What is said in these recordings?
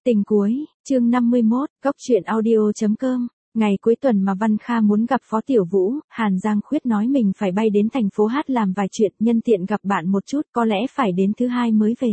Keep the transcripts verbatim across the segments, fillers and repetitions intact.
Tình cuối, chương năm mươi mốt, cốc truyện audio.com. Ngày cuối tuần mà Văn Kha muốn gặp Phó Tiểu Vũ, Hàn Giang Khuyết nói mình phải bay đến thành phố Hát làm vài chuyện, nhân tiện gặp bạn một chút, có lẽ phải đến thứ hai mới về.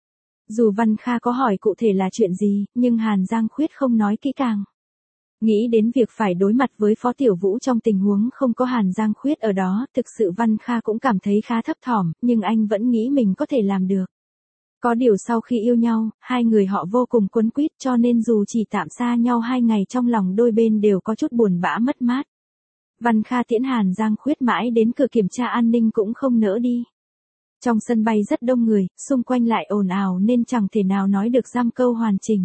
Dù Văn Kha có hỏi cụ thể là chuyện gì, nhưng Hàn Giang Khuyết không nói kỹ càng. Nghĩ đến việc phải đối mặt với Phó Tiểu Vũ trong tình huống không có Hàn Giang Khuyết ở đó, thực sự Văn Kha cũng cảm thấy khá thấp thỏm, nhưng anh vẫn nghĩ mình có thể làm được. Có điều sau khi yêu nhau, hai người họ vô cùng quấn quýt cho nên dù chỉ tạm xa nhau hai ngày trong lòng đôi bên đều có chút buồn bã mất mát. Văn Kha tiễn Hàn Giang Khuyết mãi đến cửa kiểm tra an ninh cũng không nỡ đi. Trong sân bay rất đông người, xung quanh lại ồn ào nên chẳng thể nào nói được giam câu hoàn chỉnh.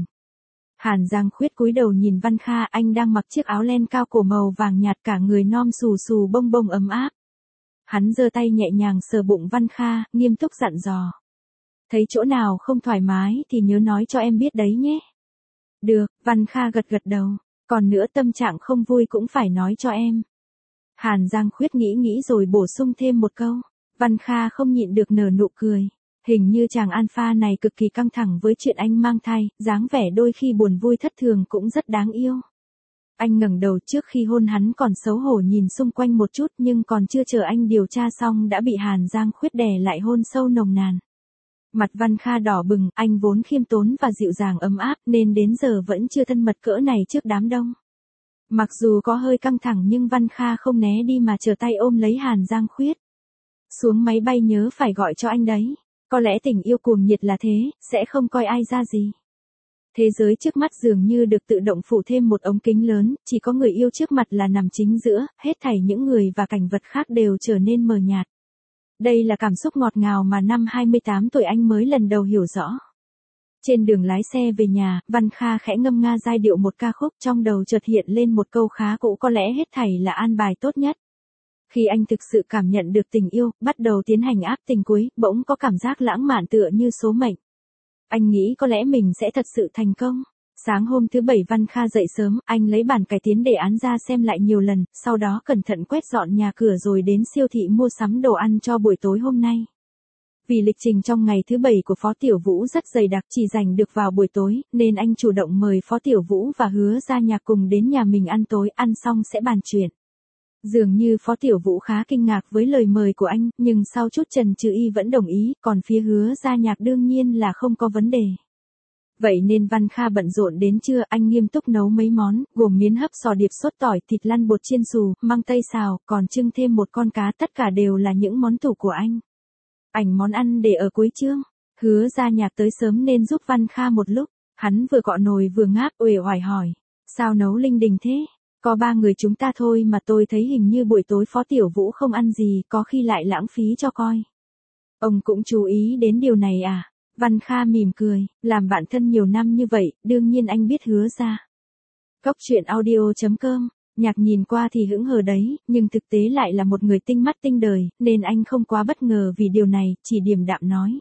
Hàn Giang Khuyết cúi đầu nhìn Văn Kha, anh đang mặc chiếc áo len cao cổ màu vàng nhạt, cả người non xù xù bông bông ấm áp. Hắn giơ tay nhẹ nhàng sờ bụng Văn Kha, nghiêm túc dặn dò. Thấy chỗ nào không thoải mái thì nhớ nói cho em biết đấy nhé. Được, Văn Kha gật gật đầu. Còn nữa tâm trạng không vui cũng phải nói cho em. Hàn Giang Khuyết nghĩ nghĩ rồi bổ sung thêm một câu. Văn Kha không nhịn được nở nụ cười. Hình như chàng alpha này cực kỳ căng thẳng với chuyện anh mang thai, dáng vẻ đôi khi buồn vui thất thường cũng rất đáng yêu. Anh ngẩng đầu, trước khi hôn hắn còn xấu hổ nhìn xung quanh một chút, nhưng còn chưa chờ anh điều tra xong đã bị Hàn Giang Khuyết đè lại hôn sâu nồng nàn. Mặt Văn Kha đỏ bừng, anh vốn khiêm tốn và dịu dàng ấm áp nên đến giờ vẫn chưa thân mật cỡ này trước đám đông. Mặc dù có hơi căng thẳng nhưng Văn Kha không né đi mà trở tay ôm lấy Hàn Giang Khuyết. Xuống máy bay nhớ phải gọi cho anh đấy. Có lẽ tình yêu cuồng nhiệt là thế, sẽ không coi ai ra gì. Thế giới trước mắt dường như được tự động phủ thêm một ống kính lớn, chỉ có người yêu trước mặt là nằm chính giữa, hết thảy những người và cảnh vật khác đều trở nên mờ nhạt. Đây là cảm xúc ngọt ngào mà năm hai mươi tám tuổi anh mới lần đầu hiểu rõ. Trên đường lái xe về nhà, Văn Kha khẽ ngâm nga giai điệu một ca khúc, trong đầu chợt hiện lên một câu khá cũ, có lẽ hết thảy là an bài tốt nhất. Khi anh thực sự cảm nhận được tình yêu, bắt đầu tiến hành áp tình cuối, bỗng có cảm giác lãng mạn tựa như số mệnh. Anh nghĩ có lẽ mình sẽ thật sự thành công. Sáng hôm thứ bảy Văn Kha dậy sớm, anh lấy bản cải tiến đề án ra xem lại nhiều lần, sau đó cẩn thận quét dọn nhà cửa rồi đến siêu thị mua sắm đồ ăn cho buổi tối hôm nay. Vì lịch trình trong ngày thứ bảy của Phó Tiểu Vũ rất dày đặc, chỉ dành được vào buổi tối, nên anh chủ động mời Phó Tiểu Vũ và Hứa Gia Nhạc cùng đến nhà mình ăn tối, ăn xong sẽ bàn chuyện. Dường như Phó Tiểu Vũ khá kinh ngạc với lời mời của anh, nhưng sau chút chần chừ y vẫn đồng ý, còn phía Hứa Gia Nhạc đương nhiên là không có vấn đề. Vậy nên Văn Kha bận rộn đến trưa, anh nghiêm túc nấu mấy món, gồm miến hấp, sò điệp sốt tỏi, thịt lăn bột chiên xù, măng tây xào, còn trưng thêm một con cá, tất cả đều là những món tủ của anh. Ảnh món ăn để ở cuối chương. Hứa Gia Nhạc tới sớm nên giúp Văn Kha một lúc, hắn vừa cọ nồi vừa ngáp uể oải hỏi, sao nấu linh đình thế? Có ba người chúng ta thôi mà tôi thấy hình như buổi tối Phó Tiểu Vũ không ăn gì, có khi lại lãng phí cho coi. Ông cũng chú ý đến điều này à? Văn Kha mỉm cười, làm bạn thân nhiều năm như vậy, đương nhiên anh biết Hứa ra. Cốc truyện audio.com, Nhạc nhìn qua thì hững hờ đấy, nhưng thực tế lại là một người tinh mắt tinh đời, nên anh không quá bất ngờ vì điều này, chỉ điềm đạm nói.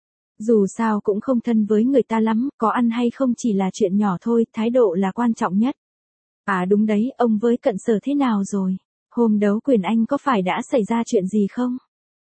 Dù sao cũng không thân với người ta lắm, có ăn hay không chỉ là chuyện nhỏ thôi, thái độ là quan trọng nhất. À đúng đấy, ông với Cận Sở thế nào rồi? Hôm đấu quyền anh có phải đã xảy ra chuyện gì không?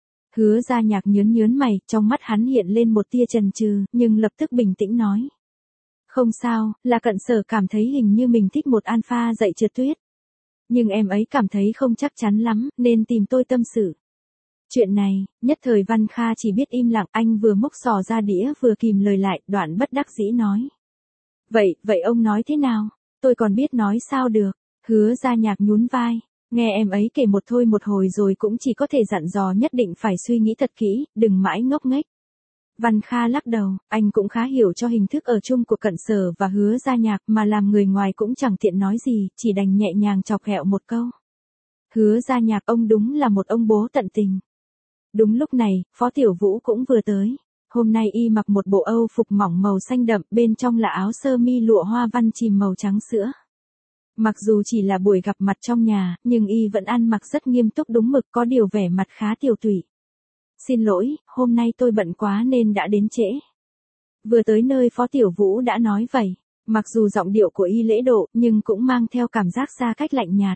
Hứa Gia Nhạc nhớn nhớn mày, trong mắt hắn hiện lên một tia chần chừ, nhưng lập tức bình tĩnh nói. Không sao, là Cận Sở cảm thấy hình như mình thích một alpha dạy trượt tuyết. Nhưng em ấy cảm thấy không chắc chắn lắm, nên tìm tôi tâm sự. Chuyện này, nhất thời Văn Kha chỉ biết im lặng, anh vừa múc sò ra đĩa vừa kìm lời lại, đoạn bất đắc dĩ nói. Vậy, vậy ông nói thế nào? Tôi còn biết nói sao được. Hứa Gia Nhạc nhún vai. Nghe em ấy kể một thôi một hồi rồi cũng chỉ có thể dặn dò nhất định phải suy nghĩ thật kỹ, đừng mãi ngốc nghếch. Văn Kha lắc đầu, anh cũng khá hiểu cho hình thức ở chung của Cận Sở và Hứa Gia Nhạc mà làm người ngoài cũng chẳng tiện nói gì, chỉ đành nhẹ nhàng chọc ghẹo một câu. Hứa Gia Nhạc, ông đúng là một ông bố tận tình. Đúng lúc này, Phó Tiểu Vũ cũng vừa tới. Hôm nay y mặc một bộ Âu phục mỏng màu xanh đậm, bên trong là áo sơ mi lụa hoa văn chìm màu trắng sữa. Mặc dù chỉ là buổi gặp mặt trong nhà, nhưng y vẫn ăn mặc rất nghiêm túc đúng mực, có điều vẻ mặt khá tiều tụy. Xin lỗi, hôm nay tôi bận quá nên đã đến trễ. Vừa tới nơi Phó Tiểu Vũ đã nói vậy, mặc dù giọng điệu của y lễ độ, nhưng cũng mang theo cảm giác xa cách lạnh nhạt.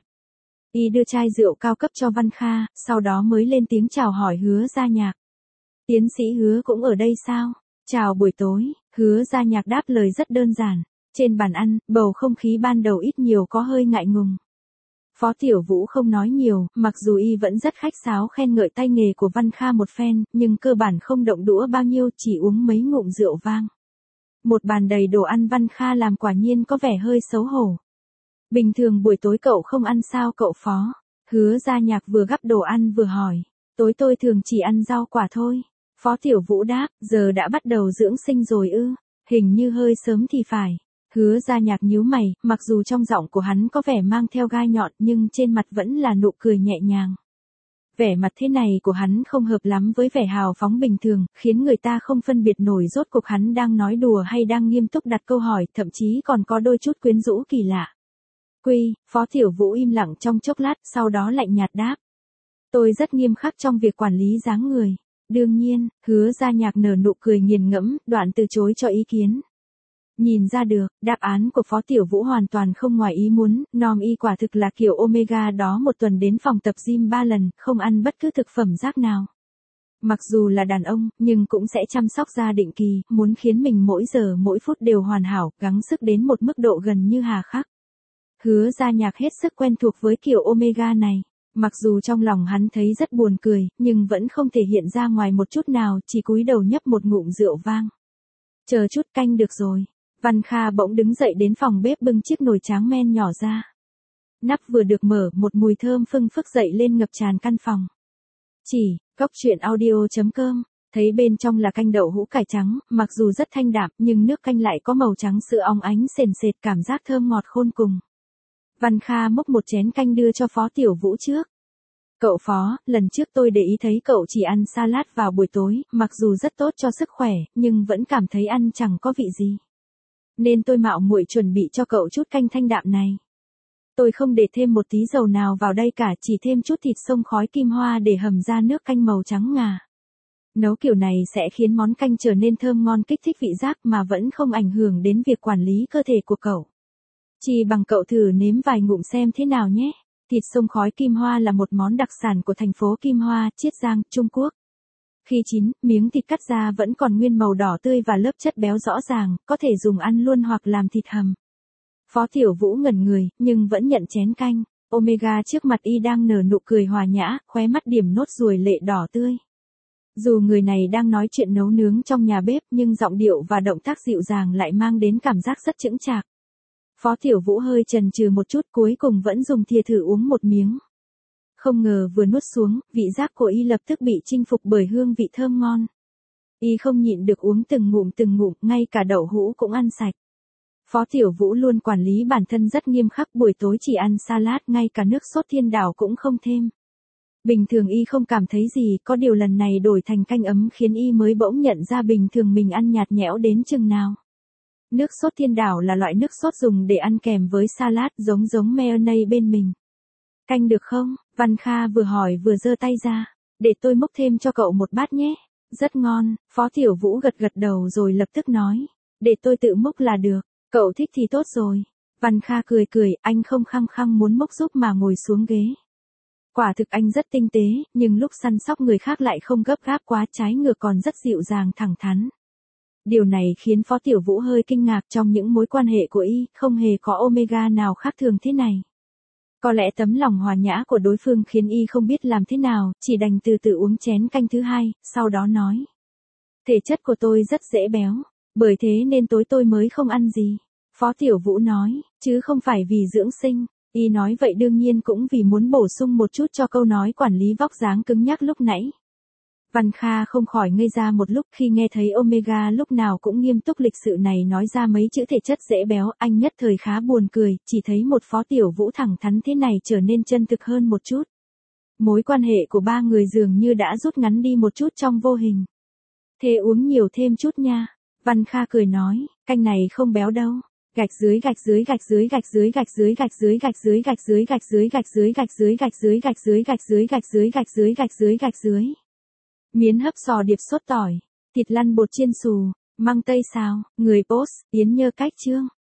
Y đưa chai rượu cao cấp cho Văn Kha, sau đó mới lên tiếng chào hỏi Hứa Gia Nhạc. Tiến sĩ Hứa cũng ở đây sao? Chào buổi tối, Hứa Gia Nhạc đáp lời rất đơn giản. Trên bàn ăn, bầu không khí ban đầu ít nhiều có hơi ngại ngùng. Phó Tiểu Vũ không nói nhiều, mặc dù y vẫn rất khách sáo khen ngợi tay nghề của Văn Kha một phen, nhưng cơ bản không động đũa bao nhiêu, chỉ uống mấy ngụm rượu vang. Một bàn đầy đồ ăn Văn Kha làm quả nhiên có vẻ hơi xấu hổ. Bình thường buổi tối cậu không ăn sao cậu Phó? Hứa Gia Nhạc vừa gắp đồ ăn vừa hỏi. Tối tôi thường chỉ ăn rau quả thôi. Phó Tiểu Vũ đáp, giờ đã bắt đầu dưỡng sinh rồi ư, hình như hơi sớm thì phải. Hứa Gia Nhạc nhíu mày, mặc dù trong giọng của hắn có vẻ mang theo gai nhọn nhưng trên mặt vẫn là nụ cười nhẹ nhàng. Vẻ mặt thế này của hắn không hợp lắm với vẻ hào phóng bình thường, khiến người ta không phân biệt nổi rốt cuộc hắn đang nói đùa hay đang nghiêm túc đặt câu hỏi, thậm chí còn có đôi chút quyến rũ kỳ lạ. Quy, Phó Tiểu Vũ im lặng trong chốc lát, sau đó lạnh nhạt đáp. Tôi rất nghiêm khắc trong việc quản lý dáng người. Đương nhiên, Hứa Gia Nhạc nở nụ cười nghiền ngẫm, đoạn từ chối cho ý kiến. Nhìn ra được, đáp án của Phó Tiểu Vũ hoàn toàn không ngoài ý muốn, Nom y quả thực là kiểu Omega đó, một tuần đến phòng tập gym ba lần, không ăn bất cứ thực phẩm rác nào. Mặc dù là đàn ông, nhưng cũng sẽ chăm sóc da định kỳ, muốn khiến mình mỗi giờ mỗi phút đều hoàn hảo, gắng sức đến một mức độ gần như hà khắc. Hứa Gia Nhạc hết sức quen thuộc với kiểu Omega này. Mặc dù trong lòng hắn thấy rất buồn cười, nhưng vẫn không thể hiện ra ngoài một chút nào, chỉ cúi đầu nhấp một ngụm rượu vang. Chờ chút, canh được rồi. Văn Kha bỗng đứng dậy đến phòng bếp bưng chiếc nồi tráng men nhỏ ra. Nắp vừa được mở, một mùi thơm phưng phức dậy lên ngập tràn căn phòng. Chỉ, cốc truyện audio chấm com, thấy bên trong là canh đậu hũ cải trắng, mặc dù rất thanh đạm, nhưng nước canh lại có màu trắng sữa óng ánh sền sệt, cảm giác thơm ngọt khôn cùng. Văn Kha múc một chén canh đưa cho Phó Tiểu Vũ trước. Cậu Phó, lần trước tôi để ý thấy cậu chỉ ăn salad vào buổi tối, mặc dù rất tốt cho sức khỏe, nhưng vẫn cảm thấy ăn chẳng có vị gì. Nên tôi mạo muội chuẩn bị cho cậu chút canh thanh đạm này. Tôi không để thêm một tí dầu nào vào đây cả, chỉ thêm chút thịt xông khói kim hoa để hầm ra nước canh màu trắng ngà. Nấu kiểu này sẽ khiến món canh trở nên thơm ngon, kích thích vị giác mà vẫn không ảnh hưởng đến việc quản lý cơ thể của cậu. Chỉ bằng cậu thử nếm vài ngụm xem thế nào nhé. Thịt xông khói kim hoa là một món đặc sản của thành phố Kim Hoa, Chiết Giang, Trung Quốc. Khi chín, miếng thịt cắt ra vẫn còn nguyên màu đỏ tươi và lớp chất béo rõ ràng, có thể dùng ăn luôn hoặc làm thịt hầm. Phó Tiểu Vũ ngẩn người, nhưng vẫn nhận chén canh. Omega trước mặt y đang nở nụ cười hòa nhã, khóe mắt điểm nốt ruồi lệ đỏ tươi. Dù người này đang nói chuyện nấu nướng trong nhà bếp, nhưng giọng điệu và động tác dịu dàng lại mang đến cảm giác rất chững chạc. Phó Tiểu Vũ hơi chần chừ một chút, cuối cùng vẫn dùng thìa thử uống một miếng. Không ngờ vừa nuốt xuống, vị giác của y lập tức bị chinh phục bởi hương vị thơm ngon. Y không nhịn được uống từng ngụm từng ngụm, ngay cả đậu hũ cũng ăn sạch. Phó Tiểu Vũ luôn quản lý bản thân rất nghiêm khắc, buổi tối chỉ ăn salad, ngay cả nước sốt thiên đảo cũng không thêm. Bình thường y không cảm thấy gì, có điều lần này đổi thành canh ấm khiến y mới bỗng nhận ra bình thường mình ăn nhạt nhẽo đến chừng nào. Nước sốt thiên đảo là loại nước sốt dùng để ăn kèm với salad, giống giống mayonnaise bên mình. Canh được không? Văn Kha vừa hỏi vừa giơ tay ra. Để tôi múc thêm cho cậu một bát nhé. Rất ngon. Phó Tiểu Vũ gật gật đầu rồi lập tức nói. Để tôi tự múc là được. Cậu thích thì tốt rồi. Văn Kha cười cười, anh không khăng khăng muốn múc giúp mà ngồi xuống ghế. Quả thực anh rất tinh tế, nhưng lúc săn sóc người khác lại không gấp gáp quá, trái ngược còn rất dịu dàng thẳng thắn. Điều này khiến Phó Tiểu Vũ hơi kinh ngạc, trong những mối quan hệ của y, không hề có Omega nào khác thường thế này. Có lẽ tấm lòng hòa nhã của đối phương khiến y không biết làm thế nào, chỉ đành từ từ uống chén canh thứ hai, sau đó nói. Thể chất của tôi rất dễ béo, bởi thế nên tối tôi mới không ăn gì. Phó Tiểu Vũ nói, chứ không phải vì dưỡng sinh. Y nói vậy đương nhiên cũng vì muốn bổ sung một chút cho câu nói quản lý vóc dáng cứng nhắc lúc nãy. Văn Kha không khỏi ngây ra một lúc khi nghe thấy Omega lúc nào cũng nghiêm túc lịch sự này nói ra mấy chữ thể chất dễ béo, anh nhất thời khá buồn cười, chỉ thấy một Phó Tiểu Vũ thẳng thắn thế này trở nên chân thực hơn một chút. Mối quan hệ của ba người dường như đã rút ngắn đi một chút trong vô hình. Thế uống nhiều thêm chút nha. Văn Kha cười nói, canh này không béo đâu. Gạch dưới gạch dưới gạch dưới gạch dưới gạch dưới gạch dưới gạch dưới gạch dưới gạch dưới gạch dưới gạch dưới gạch dưới gạch dưới gạch dưới gạch dưới gạch dưới gạch dưới gạch dưới. Miến hấp sò điệp sốt tỏi, thịt lăn bột chiên xù, măng tây xào, người post, Yến Nhơ Cách Chương.